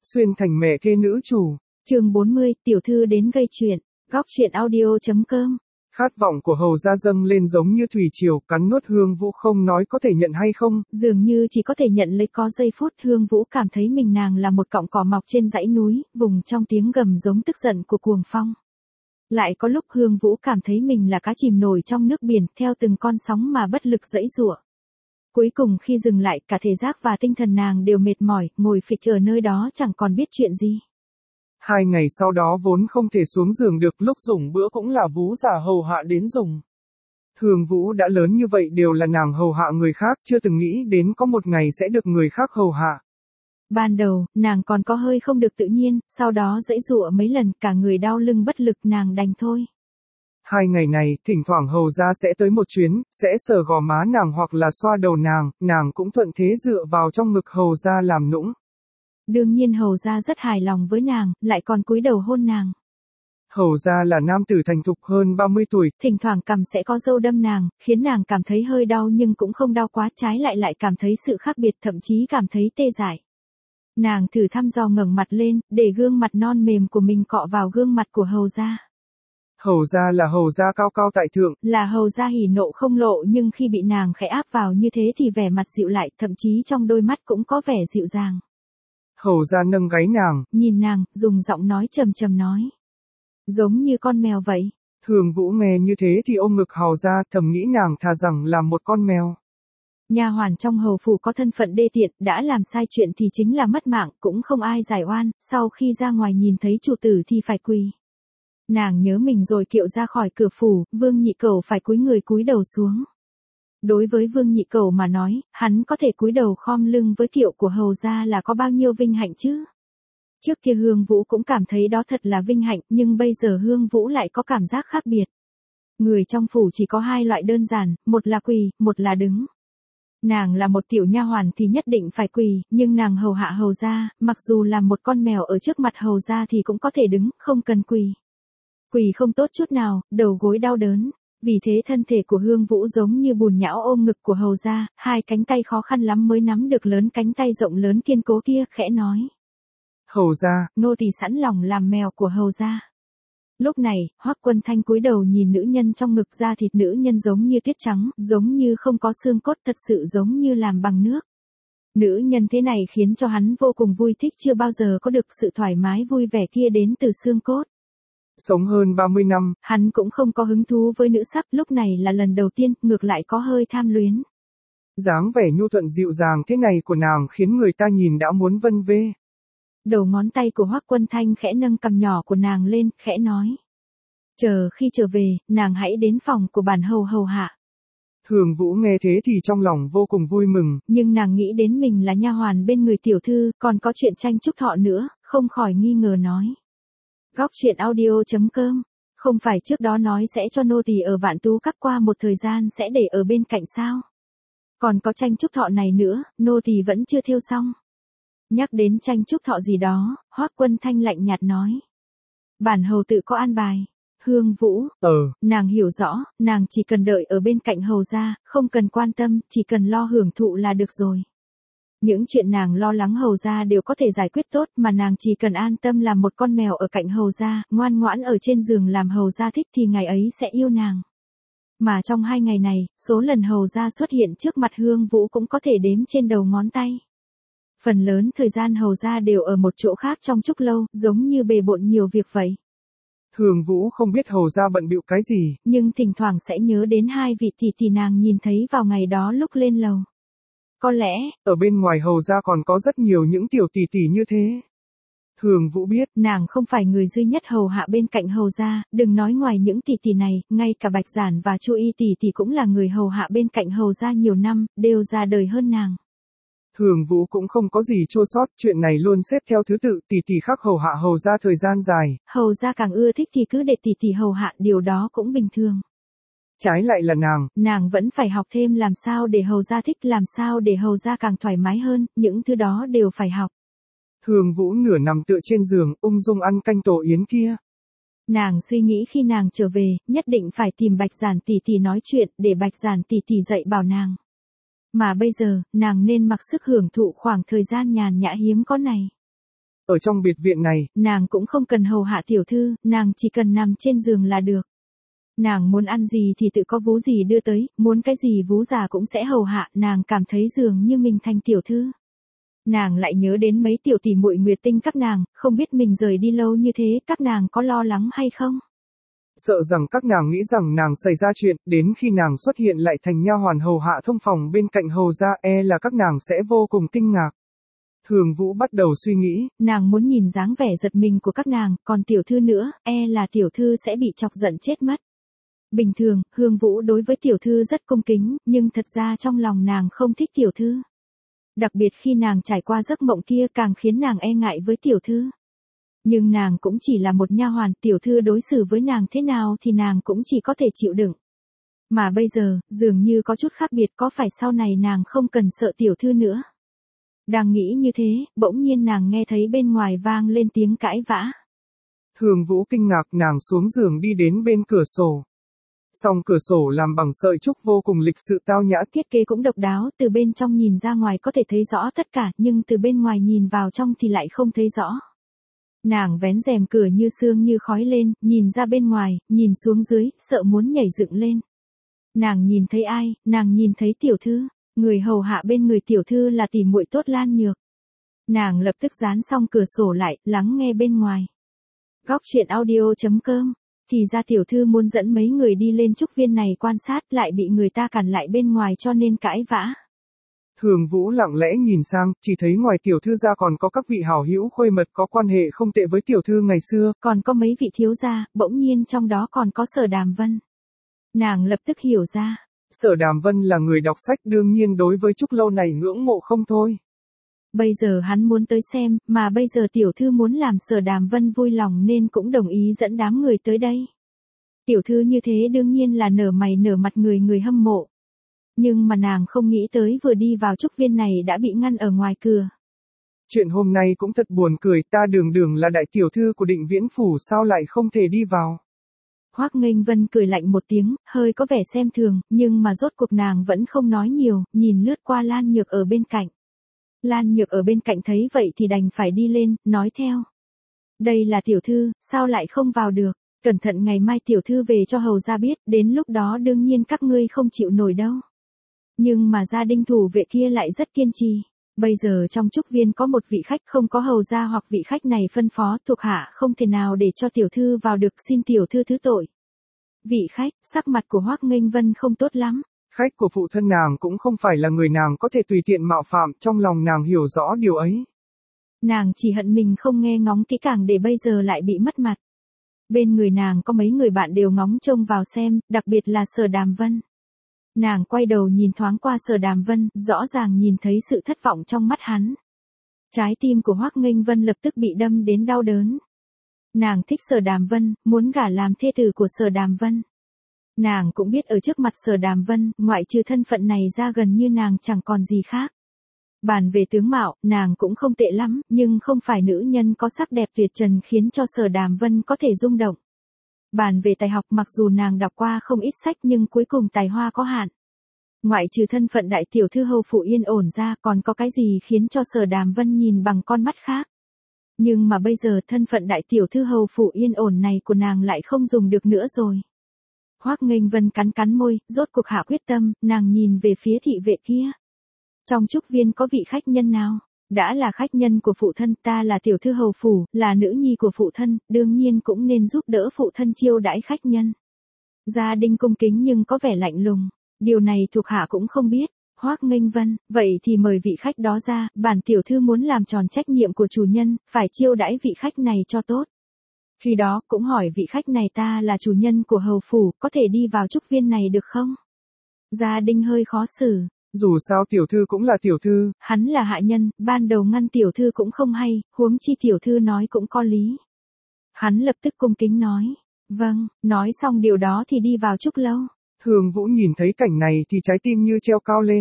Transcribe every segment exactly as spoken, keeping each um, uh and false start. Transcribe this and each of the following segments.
xuyên thành mẹ kế nữ chủ. Chương bốn mươi, tiểu thư đến gây chuyện. Góc truyện audio chấm com. Khát vọng của Hầu gia dâng lên giống như thủy triều, cắn nuốt Hương Vũ không nói có thể nhận hay không. Dường như chỉ có thể nhận lấy có giây phút Hương Vũ cảm thấy mình nàng là một cọng cỏ mọc trên dãy núi, vùng trong tiếng gầm giống tức giận của cuồng phong. Lại có lúc Hương Vũ cảm thấy mình là cá chìm nổi trong nước biển, theo từng con sóng mà bất lực giãy giụa. Cuối cùng khi dừng lại, cả thể xác và tinh thần nàng đều mệt mỏi, ngồi phịch ở nơi đó chẳng còn biết chuyện gì. Hai ngày sau đó vốn không thể xuống giường được, lúc dùng bữa cũng là Vũ giả hầu hạ đến dùng. Hương Vũ đã lớn như vậy đều là nàng hầu hạ người khác, chưa từng nghĩ đến có một ngày sẽ được người khác hầu hạ. Ban đầu, nàng còn có hơi không được tự nhiên, sau đó giãy giụa mấy lần, cả người đau lưng bất lực, nàng đành thôi. Hai ngày này, thỉnh thoảng Hầu gia sẽ tới một chuyến, sẽ sờ gò má nàng hoặc là xoa đầu nàng, nàng cũng thuận thế dựa vào trong ngực Hầu gia làm nũng. Đương nhiên Hầu gia rất hài lòng với nàng, lại còn cúi đầu hôn nàng. Hầu gia là nam tử thành thục hơn ba mươi tuổi, thỉnh thoảng cằm sẽ có râu đâm nàng, khiến nàng cảm thấy hơi đau nhưng cũng không đau quá, trái lại lại cảm thấy sự khác biệt, thậm chí cảm thấy tê dại. Nàng thử thăm dò ngẩng mặt lên, để gương mặt non mềm của mình cọ vào gương mặt của Hầu gia. Hầu gia là Hầu gia cao cao tại thượng, là Hầu gia hỉ nộ không lộ, nhưng khi bị nàng khẽ áp vào như thế thì vẻ mặt dịu lại, thậm chí trong đôi mắt cũng có vẻ dịu dàng. Hầu gia nâng gáy nàng, nhìn nàng, dùng giọng nói trầm trầm nói. Giống như con mèo vậy. Hương Vũ nghe như thế thì ôm ngực Hầu gia, thầm nghĩ nàng thà rằng là một con mèo. Nha hoàn trong hầu phủ có thân phận đê tiện, đã làm sai chuyện thì chính là mất mạng, cũng không ai giải oan, sau khi ra ngoài nhìn thấy chủ tử thì phải quỳ. Nàng nhớ mình rồi kiệu ra khỏi cửa phủ, Vương Nhị Cẩu phải cúi người cúi đầu xuống. Đối với Vương Nhị Cẩu mà nói, hắn có thể cúi đầu khom lưng với kiệu của Hầu gia là có bao nhiêu vinh hạnh chứ? Trước kia Hương Vũ cũng cảm thấy đó thật là vinh hạnh, nhưng bây giờ Hương Vũ lại có cảm giác khác biệt. Người trong phủ chỉ có hai loại đơn giản, một là quỳ, một là đứng. Nàng là một tiểu nha hoàn thì nhất định phải quỳ, nhưng nàng hầu hạ Hầu gia, mặc dù là một con mèo ở trước mặt Hầu gia thì cũng có thể đứng, không cần quỳ. Quỳ không tốt chút nào, đầu gối đau đớn. Vì thế thân thể của Hương Vũ giống như bùn nhão ôm ngực của Hầu gia, hai cánh tay khó khăn lắm mới nắm được lớn cánh tay rộng lớn kiên cố kia, khẽ nói. Hầu gia, nô tỳ sẵn lòng làm mèo của Hầu gia. Lúc này, Hoắc Quân Thanh cúi đầu nhìn nữ nhân trong ngực, da thịt nữ nhân giống như tuyết trắng, giống như không có xương cốt, thật sự giống như làm bằng nước. Nữ nhân thế này khiến cho hắn vô cùng vui thích, chưa bao giờ có được sự thoải mái vui vẻ kia đến từ xương cốt. Sống hơn ba mươi năm, hắn cũng không có hứng thú với nữ sắc, lúc này là lần đầu tiên, ngược lại có hơi tham luyến. Dáng vẻ nhu thuận dịu dàng thế này của nàng khiến người ta nhìn đã muốn vân vê. Đầu ngón tay của Hoắc Quân Thanh khẽ nâng cằm nhỏ của nàng lên, khẽ nói. Chờ khi trở về, nàng hãy đến phòng của bản hầu hầu hạ. Hương Vũ nghe thế thì trong lòng vô cùng vui mừng. Nhưng nàng nghĩ đến mình là nha hoàn bên người tiểu thư, còn có chuyện tranh chúc thọ nữa, không khỏi nghi ngờ nói. Góc truyện audio chấm com. Không phải trước đó nói sẽ cho nô tỳ ở Vạn Tú Các qua một thời gian sẽ để ở bên cạnh sao? Còn có tranh chúc thọ này nữa, nô tỳ vẫn chưa thêu xong. Nhắc đến tranh chúc thọ gì đó, Hoắc Quân Thanh lạnh nhạt nói. Bản hầu tự có an bài. Hương Vũ, ờ, nàng hiểu rõ, nàng chỉ cần đợi ở bên cạnh Hầu gia, không cần quan tâm, chỉ cần lo hưởng thụ là được rồi. Những chuyện nàng lo lắng Hầu gia đều có thể giải quyết tốt, mà nàng chỉ cần an tâm làm một con mèo ở cạnh Hầu gia, ngoan ngoãn ở trên giường làm Hầu gia thích thì ngày ấy sẽ yêu nàng. Mà trong hai ngày này, số lần Hầu gia xuất hiện trước mặt Hương Vũ cũng có thể đếm trên đầu ngón tay. Phần lớn thời gian Hầu gia đều ở một chỗ khác trong Trúc Lâu, giống như bề bộn nhiều việc vậy. Hương Vũ không biết Hầu gia bận bịu cái gì, nhưng thỉnh thoảng sẽ nhớ đến hai vị tỷ tỷ nàng nhìn thấy vào ngày đó lúc lên lầu. Có lẽ, ở bên ngoài Hầu gia còn có rất nhiều những tiểu tỷ tỷ như thế. Hương Vũ biết, nàng không phải người duy nhất hầu hạ bên cạnh Hầu gia, đừng nói ngoài những tỷ tỷ này, ngay cả Bạch Giản và Chu Y tỷ tỷ cũng là người hầu hạ bên cạnh Hầu gia nhiều năm, đều già đời hơn nàng. Hương Vũ cũng không có gì chua sót, chuyện này luôn xếp theo thứ tự, tỷ tỷ khác hầu hạ Hầu gia thời gian dài. Hầu gia càng ưa thích thì cứ để tỷ tỷ hầu hạ, điều đó cũng bình thường. Trái lại là nàng, nàng vẫn phải học thêm làm sao để Hầu gia thích, làm sao để Hầu gia càng thoải mái hơn, những thứ đó đều phải học. Hương Vũ nửa nằm tựa trên giường, ung dung ăn canh tổ yến kia. Nàng suy nghĩ khi nàng trở về, nhất định phải tìm Bạch Giản tỷ tỷ nói chuyện, để Bạch Giản tỷ tỷ dạy bảo nàng. Mà bây giờ, nàng nên mặc sức hưởng thụ khoảng thời gian nhàn nhã hiếm có này. Ở trong biệt viện này, nàng cũng không cần hầu hạ tiểu thư, nàng chỉ cần nằm trên giường là được. Nàng muốn ăn gì thì tự có vú gì đưa tới, muốn cái gì vú già cũng sẽ hầu hạ, nàng cảm thấy dường như mình thành tiểu thư. Nàng lại nhớ đến mấy tiểu tỷ muội Nguyệt Tinh các nàng, không biết mình rời đi lâu như thế, các nàng có lo lắng hay không? Sợ rằng các nàng nghĩ rằng nàng xảy ra chuyện, đến khi nàng xuất hiện lại thành nha hoàn hầu hạ thông phòng bên cạnh hầu gia, e là các nàng sẽ vô cùng kinh ngạc. Hường Vũ bắt đầu suy nghĩ, nàng muốn nhìn dáng vẻ giật mình của các nàng, còn tiểu thư nữa, e là tiểu thư sẽ bị chọc giận chết mất. Bình thường, Hương Vũ đối với tiểu thư rất cung kính, nhưng thật ra trong lòng nàng không thích tiểu thư. Đặc biệt khi nàng trải qua giấc mộng kia càng khiến nàng e ngại với tiểu thư. Nhưng nàng cũng chỉ là một nha hoàn, tiểu thư đối xử với nàng thế nào thì nàng cũng chỉ có thể chịu đựng. Mà bây giờ, dường như có chút khác biệt, có phải sau này nàng không cần sợ tiểu thư nữa. Đang nghĩ như thế, bỗng nhiên nàng nghe thấy bên ngoài vang lên tiếng cãi vã. Hường Vũ kinh ngạc, nàng xuống giường đi đến bên cửa sổ. Song cửa sổ làm bằng sợi trúc vô cùng lịch sự tao nhã, thiết kế cũng độc đáo, từ bên trong nhìn ra ngoài có thể thấy rõ tất cả, nhưng từ bên ngoài nhìn vào trong thì lại không thấy rõ. Nàng vén rèm cửa như sương như khói lên, nhìn ra bên ngoài, nhìn xuống dưới, sợ muốn nhảy dựng lên. Nàng nhìn thấy ai? Nàng nhìn thấy tiểu thư, người hầu hạ bên người tiểu thư là tỷ muội tốt Lan Nhược. Nàng lập tức dán xong cửa sổ lại, lắng nghe bên ngoài. Góc truyện audio chấm com. Thì ra tiểu thư muốn dẫn mấy người đi lên trúc viên này quan sát, lại bị người ta cản lại bên ngoài cho nên cãi vã. Hường Vũ lặng lẽ nhìn sang, chỉ thấy ngoài tiểu thư ra còn có các vị hảo hữu khuê mật có quan hệ không tệ với tiểu thư ngày xưa. Còn có mấy vị thiếu gia, bỗng nhiên trong đó còn có Sở Đàm Vân. Nàng lập tức hiểu ra. Sở Đàm Vân là người đọc sách, đương nhiên đối với trúc lâu này ngưỡng mộ không thôi. Bây giờ hắn muốn tới xem, mà bây giờ tiểu thư muốn làm Sở Đàm Vân vui lòng nên cũng đồng ý dẫn đám người tới đây. Tiểu thư như thế đương nhiên là nở mày nở mặt người người hâm mộ. Nhưng mà nàng không nghĩ tới vừa đi vào trúc viên này đã bị ngăn ở ngoài cửa. Chuyện hôm nay cũng thật buồn cười, ta đường đường là đại tiểu thư của Định Viễn Phủ sao lại không thể đi vào. Hoắc Nghênh Vân cười lạnh một tiếng, hơi có vẻ xem thường, nhưng mà rốt cuộc nàng vẫn không nói nhiều, nhìn lướt qua Lan Nhược ở bên cạnh. Lan Nhược ở bên cạnh thấy vậy thì đành phải đi lên, nói theo. Đây là tiểu thư, sao lại không vào được, cẩn thận ngày mai tiểu thư về cho hầu gia biết, đến lúc đó đương nhiên các ngươi không chịu nổi đâu. Nhưng mà gia đình thủ vệ kia lại rất kiên trì. Bây giờ trong trúc viên có một vị khách không có hầu gia hoặc vị khách này phân phó thuộc hạ không thể nào để cho tiểu thư vào được, xin tiểu thư thứ tội. Vị khách, sắc mặt của Hoắc Nghênh Vân không tốt lắm. Khách của phụ thân nàng cũng không phải là người nàng có thể tùy tiện mạo phạm, trong lòng nàng hiểu rõ điều ấy. Nàng chỉ hận mình không nghe ngóng kỹ càng để bây giờ lại bị mất mặt. Bên người nàng có mấy người bạn đều ngóng trông vào xem, đặc biệt là Sở Đàm Vân. Nàng quay đầu nhìn thoáng qua Sở Đàm Vân, rõ ràng nhìn thấy sự thất vọng trong mắt hắn. Trái tim của Hoắc Nghênh Vân lập tức bị đâm đến đau đớn. Nàng thích Sở Đàm Vân, muốn gả làm thê tử của Sở Đàm Vân. Nàng cũng biết ở trước mặt Sở Đàm Vân, ngoại trừ thân phận này ra gần như nàng chẳng còn gì khác. Bàn về tướng mạo, nàng cũng không tệ lắm, nhưng không phải nữ nhân có sắc đẹp tuyệt trần khiến cho Sở Đàm Vân có thể rung động. Bàn về tài học, mặc dù nàng đọc qua không ít sách nhưng cuối cùng tài hoa có hạn. Ngoại trừ thân phận đại tiểu thư hầu phủ yên ổn ra, còn có cái gì khiến cho Sở Đàm Vân nhìn bằng con mắt khác. Nhưng mà bây giờ thân phận đại tiểu thư hầu phủ yên ổn này của nàng lại không dùng được nữa rồi. Hoắc Nghênh Vân cắn cắn môi, rốt cuộc hạ quyết tâm, nàng nhìn về phía thị vệ kia. Trong trúc viên có vị khách nhân nào? Đã là khách nhân của phụ thân, ta là tiểu thư hầu phủ, là nữ nhi của phụ thân, đương nhiên cũng nên giúp đỡ phụ thân chiêu đãi khách nhân. Gia đình cung kính nhưng có vẻ lạnh lùng, điều này thuộc hạ cũng không biết. Hoắc Nghênh Vân, vậy thì mời vị khách đó ra, bản tiểu thư muốn làm tròn trách nhiệm của chủ nhân, phải chiêu đãi vị khách này cho tốt. Khi đó, cũng hỏi vị khách này ta là chủ nhân của hầu phủ, có thể đi vào trúc viên này được không? Gia đình hơi khó xử. Dù sao tiểu thư cũng là tiểu thư. Hắn là hạ nhân, ban đầu ngăn tiểu thư cũng không hay, huống chi tiểu thư nói cũng có lý. Hắn lập tức cung kính nói. Vâng, nói xong điều đó thì đi vào trúc lâu. Hường Vũ nhìn thấy cảnh này thì trái tim như treo cao lên.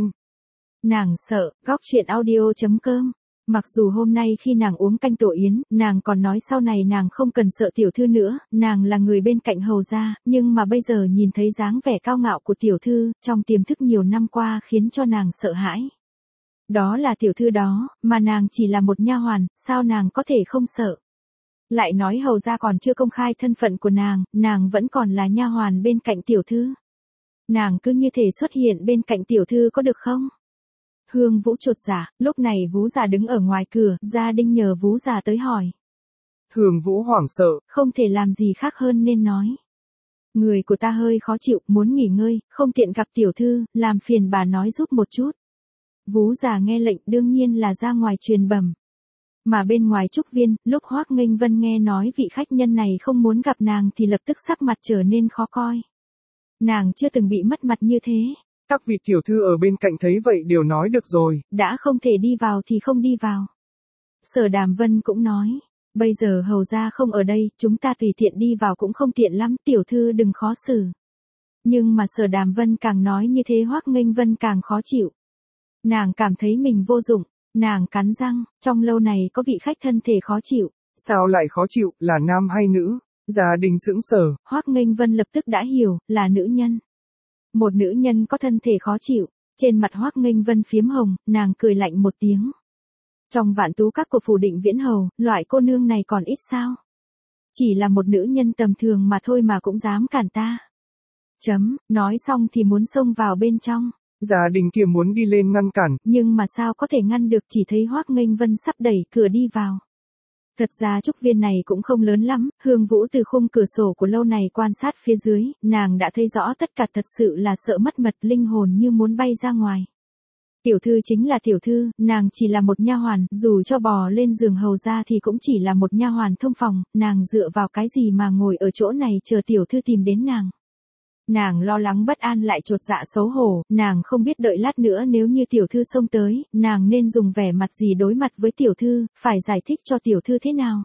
Nàng sợ, góc truyện audio chấm com. Mặc dù hôm nay khi nàng uống canh tổ yến, nàng còn nói sau này nàng không cần sợ tiểu thư nữa, nàng là người bên cạnh hầu gia, nhưng mà bây giờ nhìn thấy dáng vẻ cao ngạo của tiểu thư, trong tiềm thức nhiều năm qua khiến cho nàng sợ hãi. Đó là tiểu thư đó, mà nàng chỉ là một nha hoàn, sao nàng có thể không sợ? Lại nói hầu gia còn chưa công khai thân phận của nàng, nàng vẫn còn là nha hoàn bên cạnh tiểu thư. Nàng cứ như thể xuất hiện bên cạnh tiểu thư có được không? Hương Vũ chột dạ, lúc này Vú già đứng ở ngoài cửa, gia đình nhờ Vú già tới hỏi. Hương Vũ hoảng sợ, không thể làm gì khác hơn nên nói. Người của ta hơi khó chịu, muốn nghỉ ngơi, không tiện gặp tiểu thư, làm phiền bà nói giúp một chút. Vú già nghe lệnh đương nhiên là ra ngoài truyền bẩm. Mà bên ngoài trúc viên, lúc Hoác Nghênh Vân nghe nói vị khách nhân này không muốn gặp nàng thì lập tức sắc mặt trở nên khó coi. Nàng chưa từng bị mất mặt như thế. Các vị tiểu thư ở bên cạnh thấy vậy đều nói được rồi. Đã không thể đi vào thì không đi vào. Sở Đàm Vân cũng nói. Bây giờ hầu gia không ở đây, chúng ta tùy tiện đi vào cũng không tiện lắm, tiểu thư đừng khó xử. Nhưng mà Sở Đàm Vân càng nói như thế Hoác Nghênh Vân càng khó chịu. Nàng cảm thấy mình vô dụng, nàng cắn răng, trong lâu này có vị khách thân thể khó chịu. Sao lại khó chịu, là nam hay nữ? Gia đình sững sờ. Hoác Nghênh Vân lập tức đã hiểu, là nữ nhân. Một nữ nhân có thân thể khó chịu, trên mặt Hoác Nghênh Vân phiếm hồng, nàng cười lạnh một tiếng. Trong vạn tú các của phủ Định Viễn Hầu, loại cô nương này còn ít sao? Chỉ là một nữ nhân tầm thường mà thôi mà cũng dám cản ta. Chấm, nói xong thì muốn xông vào bên trong. Gia đình kia muốn đi lên ngăn cản. Nhưng mà sao có thể ngăn được, chỉ thấy Hoác Nghênh Vân sắp đẩy cửa đi vào. Thật ra trúc viên này cũng không lớn lắm, Hương Vũ từ khung cửa sổ của lâu này quan sát phía dưới, nàng đã thấy rõ tất cả, thật sự là sợ mất mật, linh hồn như muốn bay ra ngoài. Tiểu thư chính là tiểu thư, nàng chỉ là một nha hoàn, dù cho bò lên giường hầu ra thì cũng chỉ là một nha hoàn thông phòng, nàng dựa vào cái gì mà ngồi ở chỗ này chờ tiểu thư tìm đến nàng. Nàng lo lắng bất an lại chột dạ xấu hổ, nàng không biết đợi lát nữa nếu như tiểu thư xông tới, nàng nên dùng vẻ mặt gì đối mặt với tiểu thư, phải giải thích cho tiểu thư thế nào.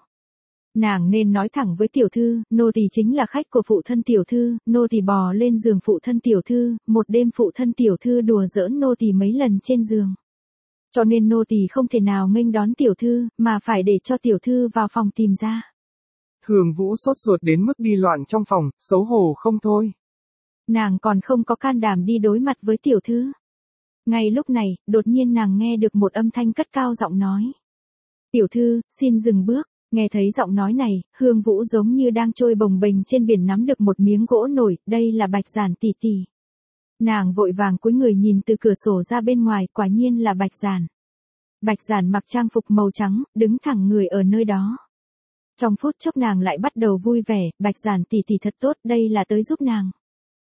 Nàng nên nói thẳng với tiểu thư, nô tỳ chính là khách của phụ thân tiểu thư, nô tỳ bò lên giường phụ thân tiểu thư, một đêm phụ thân tiểu thư đùa giỡn nô tỳ mấy lần trên giường. Cho nên nô tỳ không thể nào nghênh đón tiểu thư, mà phải để cho tiểu thư vào phòng tìm ra. Hương Vũ sốt ruột đến mức đi loạn trong phòng, xấu hổ không thôi. Nàng còn không có can đảm đi đối mặt với tiểu thư. Ngay lúc này, đột nhiên nàng nghe được một âm thanh cất cao giọng nói. Tiểu thư, xin dừng bước. Nghe thấy giọng nói này, Hương Vũ giống như đang trôi bồng bềnh trên biển nắm được một miếng gỗ nổi, đây là Bạch Giản tỷ tỷ. Nàng vội vàng cúi người nhìn từ cửa sổ ra bên ngoài, quả nhiên là Bạch Giản. Bạch Giản mặc trang phục màu trắng, đứng thẳng người ở nơi đó. Trong phút chốc nàng lại bắt đầu vui vẻ, Bạch Giản tỷ tỷ thật tốt, đây là tới giúp nàng.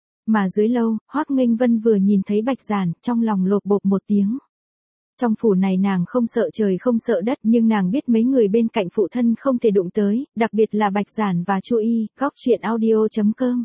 Mà dưới lâu, Hoác Nghênh Vân vừa nhìn thấy Bạch Giản, trong lòng lột bột một tiếng. Trong phủ này nàng không sợ trời không sợ đất, nhưng nàng biết mấy người bên cạnh phụ thân không thể đụng tới, đặc biệt là Bạch Giản và Chu Y, góc truyện audio chấm com.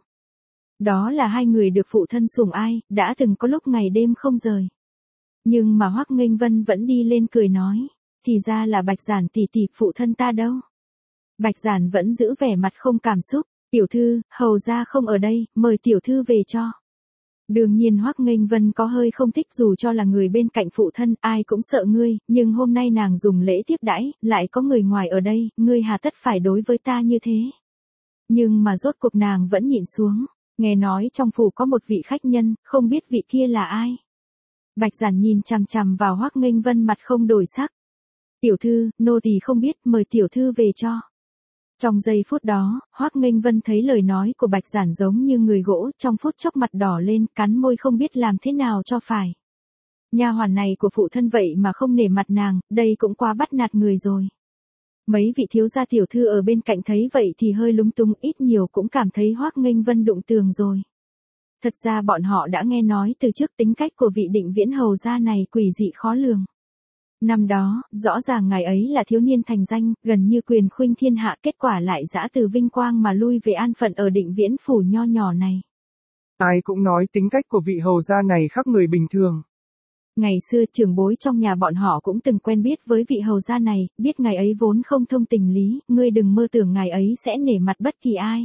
Đó là hai người được phụ thân sủng ai, đã từng có lúc ngày đêm không rời. Nhưng mà Hoác Nghênh Vân vẫn đi lên cười nói, thì ra là Bạch Giản tỷ tỷ, phụ thân ta đâu. Bạch Giản vẫn giữ vẻ mặt không cảm xúc, tiểu thư, hầu gia không ở đây, mời tiểu thư về cho. Đương nhiên Hoác Nghênh Vân có hơi không thích, dù cho là người bên cạnh phụ thân, ai cũng sợ ngươi, nhưng hôm nay nàng dùng lễ tiếp đãi, lại có người ngoài ở đây, ngươi hà tất phải đối với ta như thế. Nhưng mà rốt cuộc nàng vẫn nhịn xuống, nghe nói trong phủ có một vị khách nhân, không biết vị kia là ai. Bạch Giản nhìn chằm chằm vào Hoác Nghênh Vân mặt không đổi sắc. Tiểu thư, nô tỳ không biết, mời tiểu thư về cho. Trong giây phút đó, Hoác Nghênh Vân thấy lời nói của Bạch Giản giống như người gỗ, trong phút chốc mặt đỏ lên, cắn môi không biết làm thế nào cho phải. Nha hoàn này của phụ thân vậy mà không nể mặt nàng, đây cũng quá bắt nạt người rồi. Mấy vị thiếu gia tiểu thư ở bên cạnh thấy vậy thì hơi lúng túng, ít nhiều cũng cảm thấy Hoác Nghênh Vân đụng tường rồi. Thật ra bọn họ đã nghe nói từ trước tính cách của vị Định Viễn hầu gia này quỷ dị khó lường. Năm đó, rõ ràng ngài ấy là thiếu niên thành danh, gần như quyền khuynh thiên hạ, kết quả lại dã từ vinh quang mà lui về an phận ở Định Viễn phủ nho nhỏ này. Ai cũng nói tính cách của vị hầu gia này khác người bình thường. Ngày xưa trưởng bối trong nhà bọn họ cũng từng quen biết với vị hầu gia này, biết ngài ấy vốn không thông tình lý, ngươi đừng mơ tưởng ngài ấy sẽ nể mặt bất kỳ ai.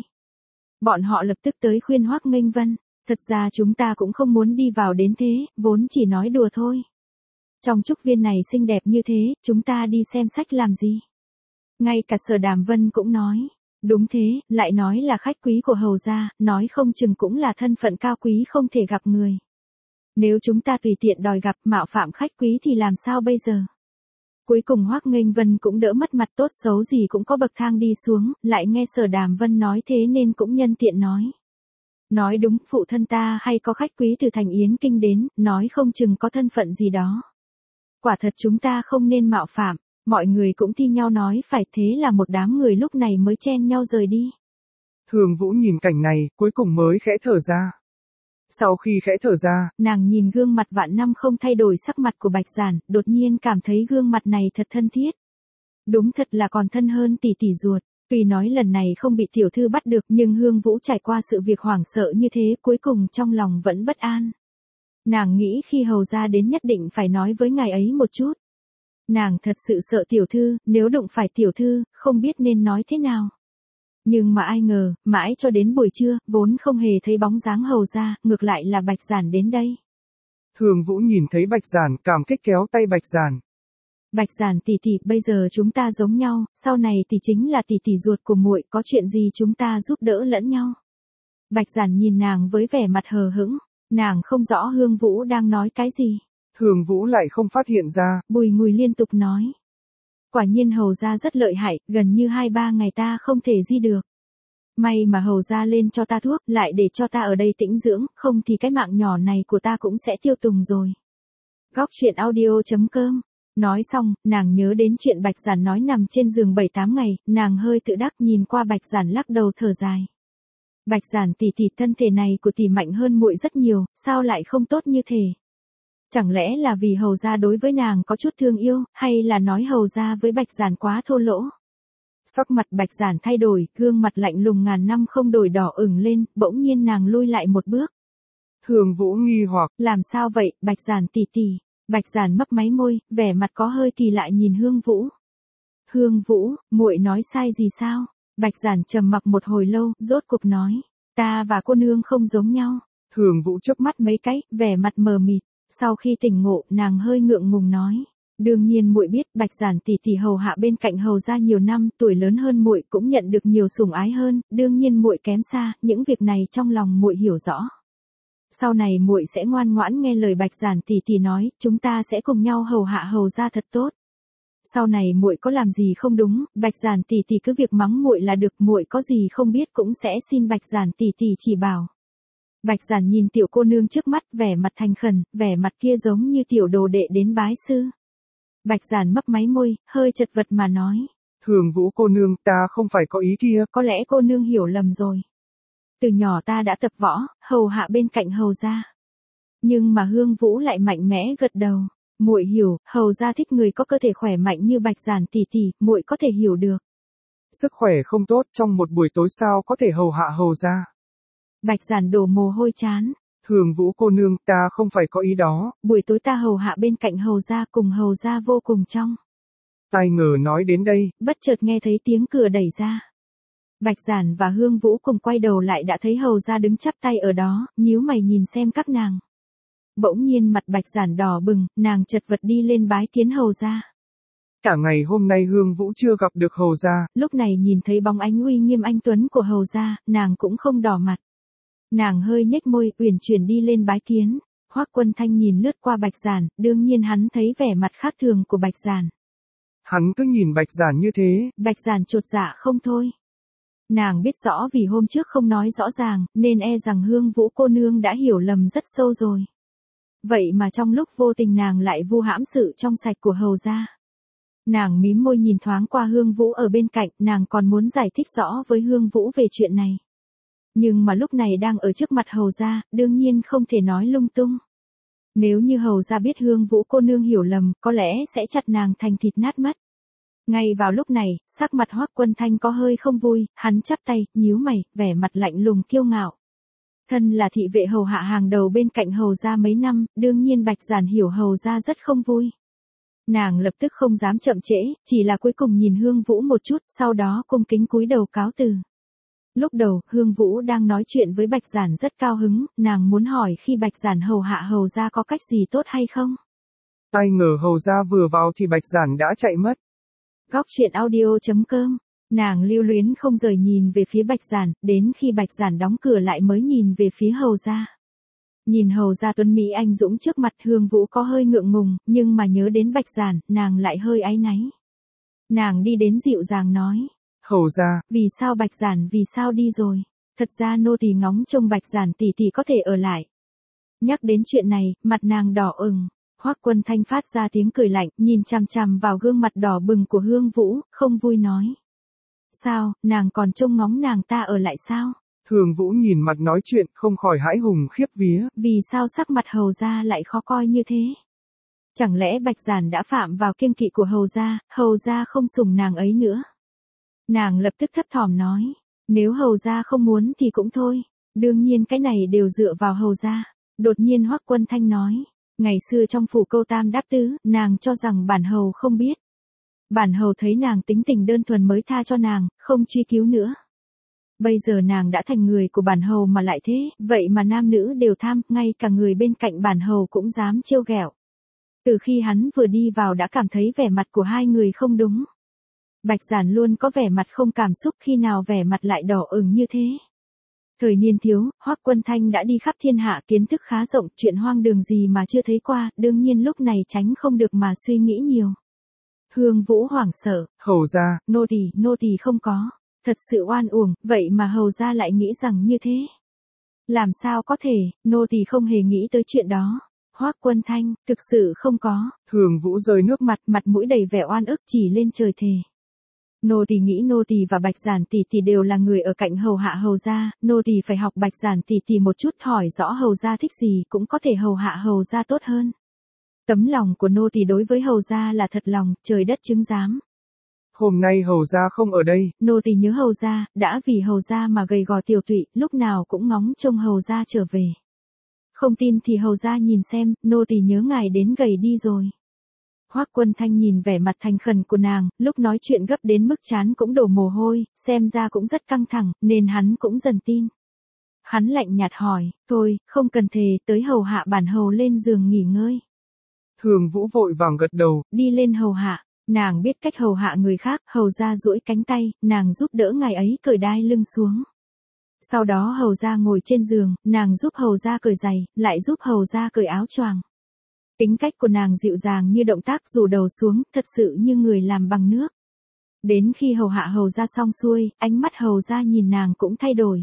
Bọn họ lập tức tới khuyên Hoác Nghênh Vân, thật ra chúng ta cũng không muốn đi vào đến thế, vốn chỉ nói đùa thôi. Trong trúc viên này xinh đẹp như thế, chúng ta đi xem sách làm gì? Ngay cả Sở Đàm Vân cũng nói, đúng thế, lại nói là khách quý của hầu gia, nói không chừng cũng là thân phận cao quý không thể gặp người. Nếu chúng ta tùy tiện đòi gặp mạo phạm khách quý thì làm sao bây giờ? Cuối cùng Hoắc Nghênh Vân cũng đỡ mất mặt, tốt xấu gì cũng có bậc thang đi xuống, lại nghe Sở Đàm Vân nói thế nên cũng nhân tiện nói. Nói đúng, phụ thân ta hay có khách quý từ thành Yến Kinh đến, nói không chừng có thân phận gì đó. Quả thật chúng ta không nên mạo phạm, mọi người cũng thi nhau nói phải, thế là một đám người lúc này mới chen nhau rời đi. Hương Vũ nhìn cảnh này, cuối cùng mới khẽ thở ra. Sau khi khẽ thở ra, nàng nhìn gương mặt vạn năm không thay đổi sắc mặt của Bạch Giản, đột nhiên cảm thấy gương mặt này thật thân thiết. Đúng thật là còn thân hơn tỷ tỷ ruột. Tuy nói lần này không bị tiểu thư bắt được nhưng Hương Vũ trải qua sự việc hoảng sợ như thế cuối cùng trong lòng vẫn bất an. Nàng nghĩ khi hầu ra đến nhất định phải nói với ngài ấy một chút. Nàng thật sự sợ tiểu thư, nếu đụng phải tiểu thư, không biết nên nói thế nào. Nhưng mà ai ngờ, mãi cho đến buổi trưa, vốn không hề thấy bóng dáng hầu ra, ngược lại là Bạch Giản đến đây. Hương Vũ nhìn thấy Bạch Giản, cảm kích kéo tay Bạch Giản. Bạch Giản tỷ tỷ, bây giờ chúng ta giống nhau, sau này tỷ chính là tỷ tỷ ruột của muội, có chuyện gì chúng ta giúp đỡ lẫn nhau. Bạch Giản nhìn nàng với vẻ mặt hờ hững, nàng không rõ Hương Vũ đang nói cái gì. Hương Vũ lại không phát hiện ra. Bùi Ngùi liên tục nói. Quả nhiên hầu ra rất lợi hại, gần như hai ba ngày ta không thể di được. May mà hầu ra lên cho ta thuốc, lại để cho ta ở đây tĩnh dưỡng, không thì cái mạng nhỏ này của ta cũng sẽ tiêu tùng rồi. Góc truyện audio chấm com. Nói xong, nàng nhớ đến chuyện Bạch Giản nói nằm trên giường bảy tám ngày, nàng hơi tự đắc nhìn qua Bạch Giản lắc đầu thở dài. Bạch Giản tỷ tỷ, thân thể này của tỷ mạnh hơn muội rất nhiều, sao lại không tốt như thế? Chẳng lẽ là vì hầu gia đối với nàng có chút thương yêu, hay là nói hầu gia với Bạch Giản quá thô lỗ? Sắc mặt Bạch Giản thay đổi, gương mặt lạnh lùng ngàn năm không đổi đỏ ửng lên, bỗng nhiên nàng lui lại một bước. Hương Vũ nghi hoặc, làm sao vậy, Bạch Giản tỷ tỷ? Bạch Giản mấp máy môi, vẻ mặt có hơi kỳ lạ nhìn Hương Vũ. Hương Vũ, muội nói sai gì sao? Bạch Giản trầm mặc một hồi lâu, rốt cục nói, ta và cô nương không giống nhau. Hương Vũ chớp mắt mấy cái, vẻ mặt mờ mịt. Sau khi tỉnh ngộ, nàng hơi ngượng ngùng nói, đương nhiên muội biết Bạch Giản tỷ tỷ hầu hạ bên cạnh hầu gia nhiều năm, tuổi lớn hơn muội cũng nhận được nhiều sủng ái hơn, đương nhiên muội kém xa, những việc này trong lòng muội hiểu rõ. Sau này muội sẽ ngoan ngoãn nghe lời Bạch Giản tỷ tỷ nói, chúng ta sẽ cùng nhau hầu hạ hầu gia thật tốt. Sau này muội có làm gì không đúng, Bạch Giản tỷ tỷ cứ việc mắng muội là được, muội có gì không biết cũng sẽ xin Bạch Giản tỷ tỷ chỉ bảo. Bạch Giản nhìn tiểu cô nương trước mắt, vẻ mặt thành khẩn, vẻ mặt kia giống như tiểu đồ đệ đến bái sư. Bạch Giản mấp máy môi, hơi chật vật mà nói. Hương Vũ cô nương, ta không phải có ý kia. Có lẽ cô nương hiểu lầm rồi. Từ nhỏ ta đã tập võ, hầu hạ bên cạnh hầu gia. Nhưng mà Hương Vũ lại mạnh mẽ gật đầu. Muội hiểu, hầu gia thích người có cơ thể khỏe mạnh như Bạch Giản tỷ tỷ, muội có thể hiểu được. Sức khỏe không tốt, trong một buổi tối sao có thể hầu hạ hầu gia? Bạch Giản đổ mồ hôi chán. Hương Vũ cô nương, ta không phải có ý đó. Buổi tối ta hầu hạ bên cạnh hầu gia, cùng hầu gia vô cùng trong. Ai ngờ nói đến đây, bất chợt nghe thấy tiếng cửa đẩy ra. Bạch Giản và Hương Vũ cùng quay đầu lại đã thấy hầu gia đứng chắp tay ở đó, nhíu mày nhìn xem các nàng. Bỗng nhiên mặt Bạch Giản đỏ bừng, nàng chật vật đi lên bái kiến hầu gia. Cả ngày hôm nay Hương Vũ chưa gặp được hầu gia. Lúc này nhìn thấy bóng ánh uy nghiêm anh tuấn của hầu gia, nàng cũng không đỏ mặt. Nàng hơi nhếch môi, uyển chuyển đi lên bái kiến. Hoắc Quân Thanh nhìn lướt qua Bạch Giản, đương nhiên hắn thấy vẻ mặt khác thường của Bạch Giản. Hắn cứ nhìn Bạch Giản như thế. Bạch Giản chột dạ không thôi. Nàng biết rõ vì hôm trước không nói rõ ràng, nên e rằng Hương Vũ cô nương đã hiểu lầm rất sâu rồi. Vậy mà trong lúc vô tình nàng lại vu hãm sự trong sạch của hầu gia. Nàng mím môi nhìn thoáng qua Hương Vũ ở bên cạnh, nàng còn muốn giải thích rõ với Hương Vũ về chuyện này. Nhưng mà lúc này đang ở trước mặt hầu gia, đương nhiên không thể nói lung tung. Nếu như hầu gia biết Hương Vũ cô nương hiểu lầm, có lẽ sẽ chặt nàng thành thịt nát mất. Ngay vào lúc này, sắc mặt Hoắc Quân Thanh có hơi không vui, hắn chắp tay, nhíu mày, vẻ mặt lạnh lùng kiêu ngạo. Thân là thị vệ hầu hạ hàng đầu bên cạnh hầu gia mấy năm, đương nhiên Bạch Giản hiểu hầu gia rất không vui. Nàng lập tức không dám chậm trễ, chỉ là cuối cùng nhìn Hương Vũ một chút, sau đó cung kính cúi đầu cáo từ. Lúc đầu, Hương Vũ đang nói chuyện với Bạch Giản rất cao hứng, nàng muốn hỏi khi Bạch Giản hầu hạ hầu gia có cách gì tốt hay không. Ai ngờ hầu gia vừa vào thì Bạch Giản đã chạy mất. Góc truyện audio chấm com. Nàng lưu luyến không rời nhìn về phía Bạch Giản, đến khi Bạch Giản đóng cửa lại mới nhìn về phía hầu gia. Nhìn hầu gia tuấn Mỹ anh dũng trước mặt Hương Vũ có hơi ngượng ngùng, nhưng mà nhớ đến Bạch Giản, nàng lại hơi áy náy. Nàng đi đến dịu dàng nói. Hầu gia, vì sao Bạch Giản vì sao đi rồi? Thật ra nô tỳ ngóng trông Bạch Giản tỷ tỷ có thể ở lại. Nhắc đến chuyện này, mặt nàng đỏ ửng. Hoắc Quân Thanh phát ra tiếng cười lạnh, nhìn chằm chằm vào gương mặt đỏ bừng của Hương Vũ, không vui nói. Sao, nàng còn trông ngóng nàng ta ở lại sao? Hương Vũ nhìn mặt nói chuyện, không khỏi hãi hùng khiếp vía. Vì sao sắc mặt hầu gia lại khó coi như thế? Chẳng lẽ Bạch Giản đã phạm vào kiêng kỵ của hầu gia, hầu gia không sủng nàng ấy nữa? Nàng lập tức thấp thỏm nói, nếu hầu gia không muốn thì cũng thôi, đương nhiên cái này đều dựa vào hầu gia. Đột nhiên Hoắc Quân Thanh nói, ngày xưa trong phủ Câu Tam Đáp Tứ, nàng cho rằng bản hầu không biết. Bản hầu thấy nàng tính tình đơn thuần mới tha cho nàng, không truy cứu nữa. Bây giờ nàng đã thành người của bản hầu mà lại thế, vậy mà nam nữ đều tham, ngay cả người bên cạnh bản hầu cũng dám trêu ghẹo. Từ khi hắn vừa đi vào đã cảm thấy vẻ mặt của hai người không đúng. Bạch Giản luôn có vẻ mặt không cảm xúc, khi nào vẻ mặt lại đỏ ửng như thế. Thời niên thiếu, Hoắc Quân Thanh đã đi khắp thiên hạ, kiến thức khá rộng, chuyện hoang đường gì mà chưa thấy qua, đương nhiên lúc này tránh không được mà suy nghĩ nhiều. Hương Vũ hoảng sợ, hầu gia, nô tỳ, nô tỳ không có, thật sự oan uổng, vậy mà hầu gia lại nghĩ rằng như thế. Làm sao có thể, nô tỳ không hề nghĩ tới chuyện đó. Hoắc Quân Thanh, thực sự không có. Hương Vũ rơi nước mặt, mặt mũi đầy vẻ oan ức chỉ lên trời thề. Nô tỳ nghĩ nô tỳ và Bạch Giản tỷ tỷ đều là người ở cạnh hầu hạ hầu gia, nô tỳ phải học Bạch Giản tỷ tỷ một chút, hỏi rõ hầu gia thích gì cũng có thể hầu hạ hầu gia tốt hơn. Tấm lòng của nô tỳ đối với hầu gia là thật lòng, trời đất chứng giám. Hôm nay hầu gia không ở đây. Nô tỳ nhớ hầu gia, đã vì hầu gia mà gầy gò tiều tụy, lúc nào cũng ngóng trông hầu gia trở về. Không tin thì hầu gia nhìn xem, nô tỳ nhớ ngài đến gầy đi rồi. Hoắc Quân Thanh nhìn vẻ mặt thành khẩn của nàng, lúc nói chuyện gấp đến mức trán cũng đổ mồ hôi, xem ra cũng rất căng thẳng, nên hắn cũng dần tin. Hắn lạnh nhạt hỏi, thôi, không cần thề, tới hầu hạ bản hầu lên giường nghỉ ngơi. Hương Vũ vội vàng gật đầu, đi lên hầu hạ, nàng biết cách hầu hạ người khác, hầu gia duỗi cánh tay, nàng giúp đỡ ngài ấy cởi đai lưng xuống. Sau đó hầu gia ngồi trên giường, nàng giúp hầu gia cởi giày, lại giúp hầu gia cởi áo choàng. Tính cách của nàng dịu dàng như động tác rủ đầu xuống, thật sự như người làm bằng nước. Đến khi hầu hạ hầu gia xong xuôi, ánh mắt hầu gia nhìn nàng cũng thay đổi.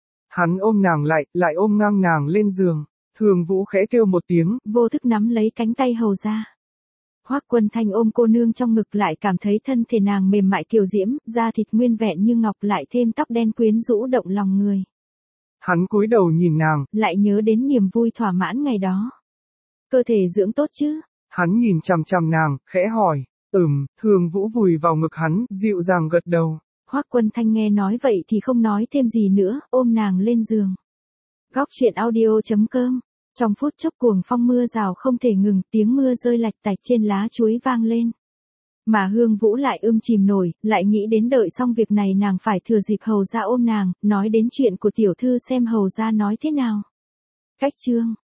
Hắn ôm nàng lại, lại ôm ngang nàng lên giường. Hương Vũ khẽ kêu một tiếng, vô thức nắm lấy cánh tay hầu gia. Hoắc Quân Thanh ôm cô nương trong ngực, lại cảm thấy thân thể nàng mềm mại kiều diễm, da thịt nguyên vẹn như ngọc, lại thêm tóc đen quyến rũ động lòng người. Hắn cúi đầu nhìn nàng, lại nhớ đến niềm vui thỏa mãn ngày đó. Cơ thể dưỡng tốt chứ? Hắn nhìn chằm chằm nàng, khẽ hỏi, ừm, Hương Vũ vùi vào ngực hắn, dịu dàng gật đầu. Hoắc Quân Thanh nghe nói vậy thì không nói thêm gì nữa, ôm nàng lên giường. Góc truyện audio chấm com. Trong phút chốc cuồng phong mưa rào không thể ngừng, tiếng mưa rơi lạch tạch trên lá chuối vang lên. Mà Hương Vũ lại ưm chìm nổi, lại nghĩ đến đợi xong việc này nàng phải thừa dịp hầu gia ôm nàng, nói đến chuyện của tiểu thư xem hầu gia nói thế nào. Cách chương